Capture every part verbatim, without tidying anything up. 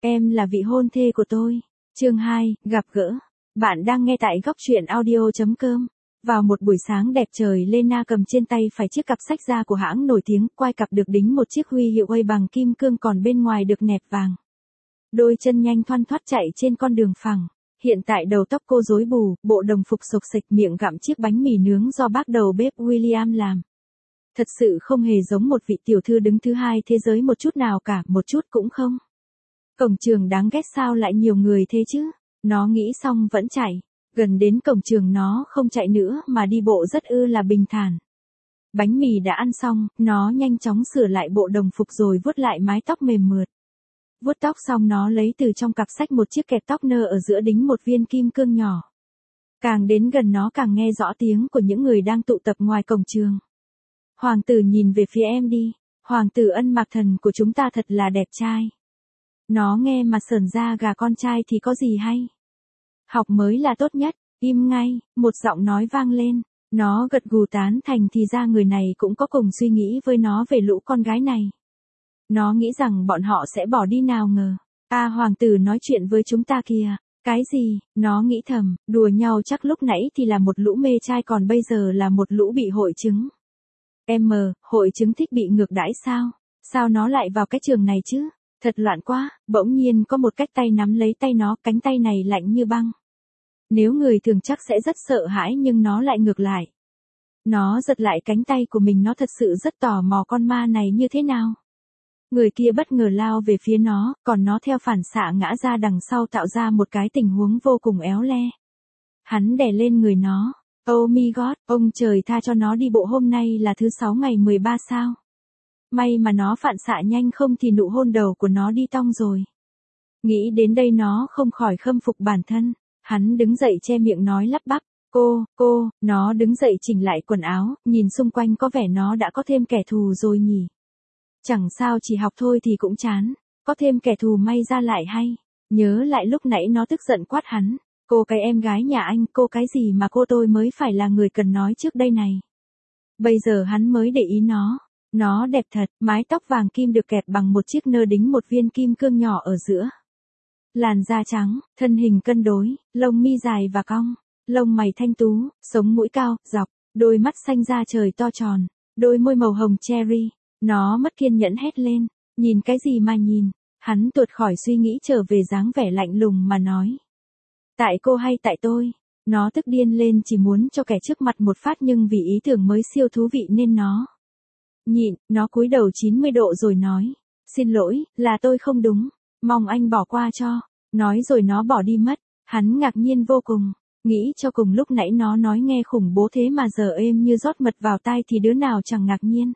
Em là vị hôn thê của tôi. Chương hai, gặp gỡ. Bạn đang nghe tại góc truyện audio chấm com. Vào một buổi sáng đẹp trời, Lena cầm trên tay phải chiếc cặp sách da của hãng nổi tiếng, quai cặp được đính một chiếc huy hiệu A bằng kim cương còn bên ngoài được nẹp vàng. Đôi chân nhanh thoăn thoắt chạy trên con đường phẳng. Hiện tại đầu tóc cô rối bù, bộ đồng phục xộc xệch, miệng gặm chiếc bánh mì nướng do bác đầu bếp William làm. Thật sự không hề giống một vị tiểu thư đứng thứ hai thế giới một chút nào cả, một chút cũng không. Cổng trường đáng ghét sao lại nhiều người thế chứ? Nó nghĩ xong vẫn chạy. Gần đến cổng trường nó không chạy nữa mà đi bộ rất ư là bình thản. Bánh mì đã ăn xong, nó nhanh chóng sửa lại bộ đồng phục rồi vuốt lại mái tóc mềm mượt. Vuốt tóc xong nó lấy từ trong cặp sách một chiếc kẹp tóc nơ ở giữa đính một viên kim cương nhỏ. Càng đến gần nó càng nghe rõ tiếng của những người đang tụ tập ngoài cổng trường. Hoàng tử nhìn về phía em đi. Hoàng tử ân mạc thần của chúng ta thật là đẹp trai. Nó nghe mà sởn da gà, con trai thì có gì hay. Học mới là tốt nhất, im ngay, một giọng nói vang lên. Nó gật gù tán thành, thì ra người này cũng có cùng suy nghĩ với nó về lũ con gái này. Nó nghĩ rằng bọn họ sẽ bỏ đi, nào ngờ. À, hoàng tử nói chuyện với chúng ta kìa. Cái gì? Nó nghĩ thầm, đùa nhau chắc lúc nãy thì là một lũ mê trai còn bây giờ là một lũ bị hội chứng. Em mờ, hội chứng thích bị ngược đãi sao? Sao nó lại vào cái trường này chứ? Thật loạn quá. Bỗng nhiên có một cách tay nắm lấy tay nó, cánh tay này lạnh như băng. Nếu người thường chắc sẽ rất sợ hãi, nhưng nó lại ngược lại. Nó giật lại cánh tay của mình, nó thật sự rất tò mò con ma này như thế nào. Người kia bất ngờ lao về phía nó, còn nó theo phản xạ ngã ra đằng sau, tạo ra một cái tình huống vô cùng éo le. Hắn đè lên người nó. Oh my god, ông trời tha cho nó đi bộ, hôm nay là thứ sáu ngày mười ba sao. May mà nó phản xạ nhanh, không thì nụ hôn đầu của nó đi tong rồi. Nghĩ đến đây nó không khỏi khâm phục bản thân. Hắn đứng dậy che miệng nói lắp bắp. Cô, cô, nó đứng dậy chỉnh lại quần áo, nhìn xung quanh có vẻ nó đã có thêm kẻ thù rồi nhỉ. Chẳng sao, chỉ học thôi thì cũng chán. Có thêm kẻ thù may ra lại hay. Nhớ lại lúc nãy nó tức giận quát hắn. Cô cái em gái nhà anh, cô cái gì mà cô, tôi mới phải là người cần nói trước đây này. Bây giờ hắn mới để ý nó. Nó đẹp thật, mái tóc vàng kim được kẹp bằng một chiếc nơ đính một viên kim cương nhỏ ở giữa. Làn da trắng, thân hình cân đối, lông mi dài và cong, lông mày thanh tú, sống mũi cao, dọc, đôi mắt xanh da trời to tròn, đôi môi màu hồng cherry. Nó mất kiên nhẫn hét lên, nhìn cái gì mà nhìn. Hắn tuột khỏi suy nghĩ, trở về dáng vẻ lạnh lùng mà nói. Tại cô hay tại tôi? Nó tức điên lên, chỉ muốn cho kẻ trước mặt một phát, nhưng vì ý tưởng mới siêu thú vị nên nó nhịn. Nó cúi đầu chín mươi độ rồi nói. Xin lỗi, là tôi không đúng. Mong anh bỏ qua cho. Nói rồi nó bỏ đi mất. Hắn ngạc nhiên vô cùng. Nghĩ cho cùng lúc nãy nó nói nghe khủng bố thế mà giờ êm như rót mật vào tai thì đứa nào chẳng ngạc nhiên.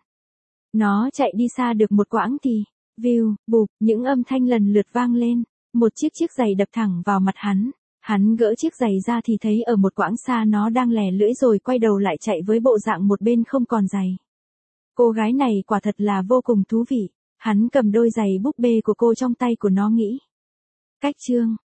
Nó chạy đi xa được một quãng thì, view, bụp, những âm thanh lần lượt vang lên. Một chiếc chiếc giày đập thẳng vào mặt hắn. Hắn gỡ chiếc giày ra thì thấy ở một quãng xa nó đang lè lưỡi rồi quay đầu lại chạy với bộ dạng một bên không còn giày. Cô gái này quả thật là vô cùng thú vị. Hắn cầm đôi giày búp bê của cô trong tay của nó nghĩ. Cách chương.